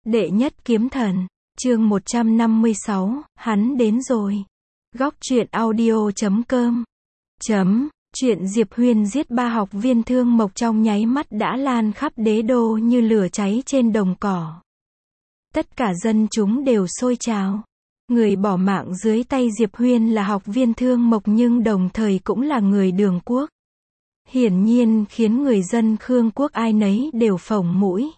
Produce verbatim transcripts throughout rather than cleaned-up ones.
Đệ nhất kiếm thần, chương một trăm năm mươi sáu, hắn đến rồi. Góc truyện audio chấm com chấm Chuyện Diệp Huyền giết ba học viên Thương Mộc trong nháy mắt đã lan khắp đế đô như lửa cháy trên đồng cỏ. Tất cả dân chúng đều sôi trào. Người bỏ mạng dưới tay Diệp Huyền là học viên Thương Mộc nhưng đồng thời cũng là người Đường Quốc. Hiển nhiên khiến người dân Khương Quốc ai nấy đều phồng mũi.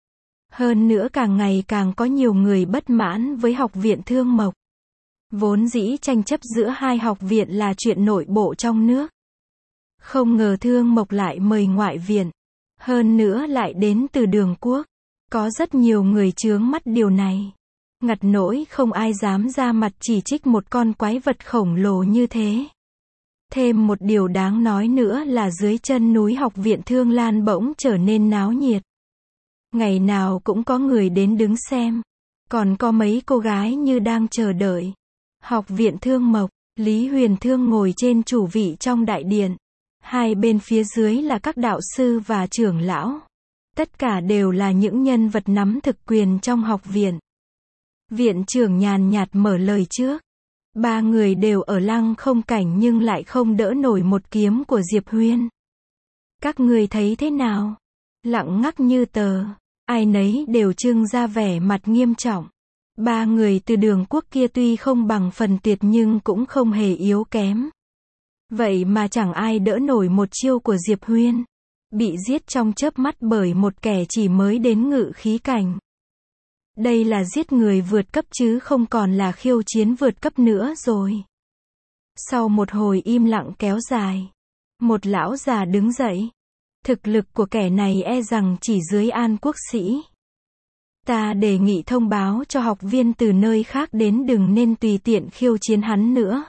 Hơn nữa càng ngày càng có nhiều người bất mãn với học viện Thương Mộc. Vốn dĩ tranh chấp giữa hai học viện là chuyện nội bộ trong nước. Không ngờ Thương Mộc lại mời ngoại viện. Hơn nữa lại đến từ Đường Quốc. Có rất nhiều người chướng mắt điều này. Ngặt nỗi không ai dám ra mặt chỉ trích một con quái vật khổng lồ như thế. Thêm một điều đáng nói nữa là dưới chân núi học viện Thương Lan bỗng trở nên náo nhiệt. Ngày nào cũng có người đến đứng xem. Còn có mấy cô gái như đang chờ đợi. Học viện Thương Mộc, Lý Huyền Thương ngồi trên chủ vị trong đại điện. Hai bên phía dưới là các đạo sư và trưởng lão. Tất cả đều là những nhân vật nắm thực quyền trong học viện. Viện trưởng nhàn nhạt mở lời trước. Ba người đều ở Lăng Không Cảnh nhưng lại không đỡ nổi một kiếm của Diệp Huyền. Các người thấy thế nào? Lặng ngắt như tờ, ai nấy đều trưng ra vẻ mặt nghiêm trọng. Ba người từ Đường Quốc kia tuy không bằng phần tuyệt nhưng cũng không hề yếu kém. Vậy mà chẳng ai đỡ nổi một chiêu của Diệp Huyền. Bị giết trong chớp mắt bởi một kẻ chỉ mới đến ngự khí cảnh. Đây là giết người vượt cấp chứ không còn là khiêu chiến vượt cấp nữa rồi. Sau một hồi im lặng kéo dài, một lão già đứng dậy. Thực lực của kẻ này e rằng chỉ dưới An Quốc sĩ. Ta đề nghị thông báo cho học viên từ nơi khác đến đừng nên tùy tiện khiêu chiến hắn nữa.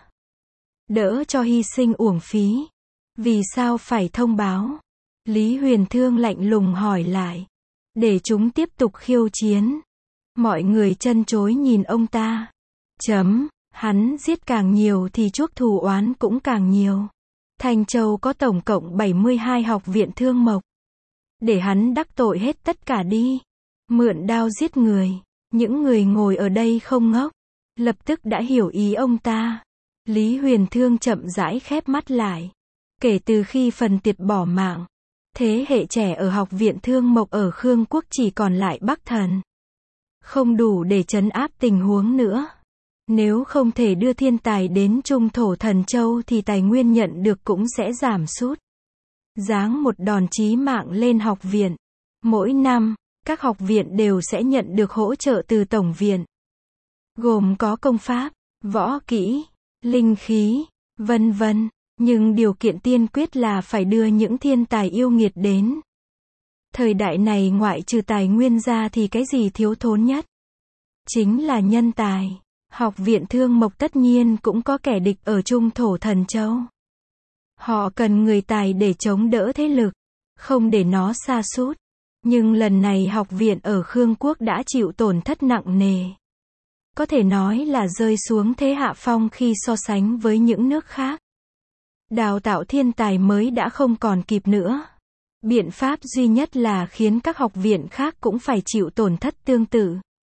Đỡ cho hy sinh uổng phí. Vì sao phải thông báo? Lý Huyền Thương lạnh lùng hỏi lại. Để chúng tiếp tục khiêu chiến. Mọi người chân chối nhìn ông ta. Chấm, hắn giết càng nhiều thì chuốc thù oán cũng càng nhiều. Thanh Châu có tổng cộng bảy mươi hai học viện Thương Mộc. Để hắn đắc tội hết tất cả đi. Mượn đao giết người. Những người ngồi ở đây không ngốc. Lập tức đã hiểu ý ông ta. Lý Huyền Thương chậm rãi khép mắt lại. Kể từ khi Phần Tiệt bỏ mạng, thế hệ trẻ ở học viện Thương Mộc ở Khương Quốc chỉ còn lại Bắc Thần. Không đủ để trấn áp tình huống nữa. Nếu không thể đưa thiên tài đến Trung Thổ Thần Châu thì tài nguyên nhận được cũng sẽ giảm sút. Giáng một đòn chí mạng lên học viện. Mỗi năm, các học viện đều sẽ nhận được hỗ trợ từ Tổng viện. Gồm có công pháp, võ kỹ, linh khí, vân vân. Nhưng điều kiện tiên quyết là phải đưa những thiên tài yêu nghiệt đến. Thời đại này ngoại trừ tài nguyên ra thì cái gì thiếu thốn nhất? Chính là nhân tài. Học viện Thương Mộc tất nhiên cũng có kẻ địch ở Trung Thổ Thần Châu. Họ cần người tài để chống đỡ thế lực, không để nó sa sút. Nhưng lần này học viện ở Khương Quốc đã chịu tổn thất nặng nề. Có thể nói là rơi xuống thế hạ phong khi so sánh với những nước khác. Đào tạo thiên tài mới đã không còn kịp nữa. Biện pháp duy nhất là khiến các học viện khác cũng phải chịu tổn thất tương tự.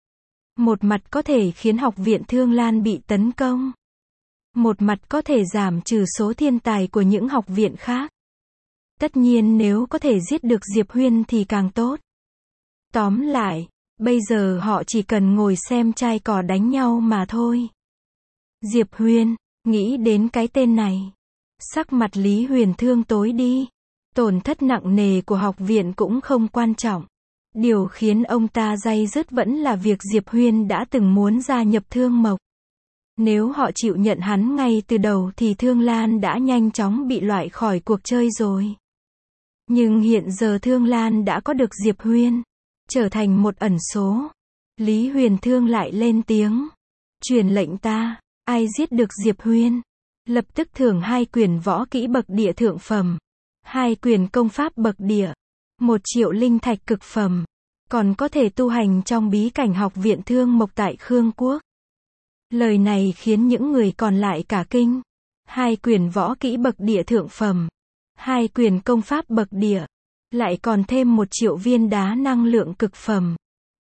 Một mặt có thể khiến học viện Thương Lan bị tấn công. Một mặt có thể giảm trừ số thiên tài của những học viện khác. Tất nhiên nếu có thể giết được Diệp Huyền thì càng tốt. Tóm lại, bây giờ họ chỉ cần ngồi xem trai cò đánh nhau mà thôi. Diệp Huyền, nghĩ đến cái tên này. Sắc mặt Lý Huyền Thương tối đi. Tổn thất nặng nề của học viện cũng không quan trọng. Điều khiến ông ta day dứt vẫn là việc Diệp Huyền đã từng muốn gia nhập Thương Mộc. Nếu họ chịu nhận hắn ngay từ đầu thì Thương Lan đã nhanh chóng bị loại khỏi cuộc chơi rồi. Nhưng hiện giờ Thương Lan đã có được Diệp Huyền, trở thành một ẩn số. Lý Huyền Thương lại lên tiếng. Truyền lệnh ta, ai giết được Diệp Huyền, lập tức thưởng hai quyền võ kỹ bậc địa thượng phẩm, hai quyền công pháp bậc địa, một triệu linh thạch cực phẩm, còn có thể tu hành trong bí cảnh học viện Thương Mộc tại Khương Quốc. Lời này khiến những người còn lại cả kinh. Hai quyền võ kỹ bậc địa thượng phẩm, hai quyền công pháp bậc địa, lại còn thêm một triệu viên đá năng lượng cực phẩm.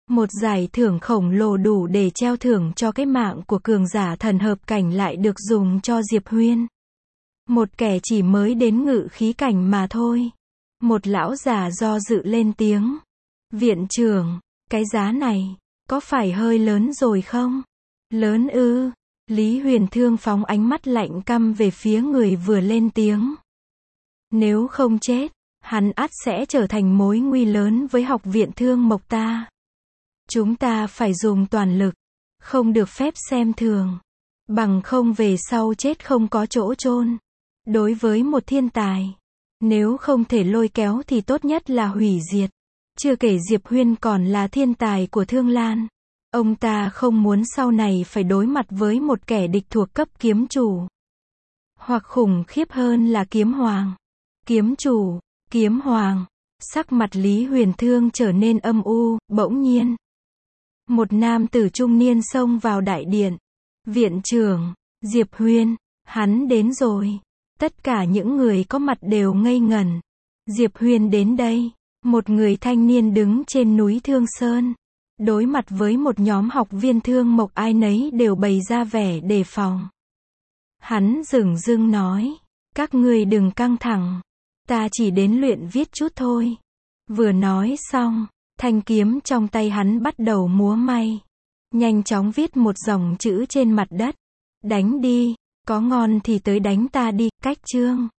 Một giải thưởng khổng lồ đủ để treo thưởng cho cái mạng của cường giả thần hợp cảnh lại được dùng cho Diệp Huyên. Một kẻ chỉ mới đến ngự khí cảnh mà thôi. Một lão già do dự lên tiếng. Viện trưởng, cái giá này, có phải hơi lớn rồi không? Lớn ư? Lý Huyền Thương phóng ánh mắt lạnh căm về phía người vừa lên tiếng. Nếu không chết, hắn ắt sẽ trở thành mối nguy lớn với học viện Thương Mộc ta. Chúng ta phải dùng toàn lực, không được phép xem thường. Bằng không về sau chết không có chỗ chôn. Đối với một thiên tài, nếu không thể lôi kéo thì tốt nhất là hủy diệt. Chưa kể Diệp Huyên còn là thiên tài của Thương Lan. Ông ta không muốn sau này phải đối mặt với một kẻ địch thuộc cấp kiếm chủ. Hoặc khủng khiếp hơn là kiếm hoàng. Kiếm chủ, kiếm hoàng. Sắc mặt Lý Huyền Thương trở nên âm u, bỗng nhiên. Một nam tử trung niên xông vào đại điện. Viện trưởng, Diệp Huyên, hắn đến rồi. Tất cả những người có mặt đều ngây ngẩn. Diệp Huyên đến đây. Một người thanh niên đứng trên núi Thương Sơn. Đối mặt với một nhóm học viên Thương Mộc ai nấy đều bày ra vẻ đề phòng. Hắn dửng dưng nói. Các ngươi đừng căng thẳng. Ta chỉ đến luyện viết chút thôi. Vừa nói xong, thanh kiếm trong tay hắn bắt đầu múa may. Nhanh chóng viết một dòng chữ trên mặt đất. Đánh đi, có ngon thì tới đánh ta đi, cách chương.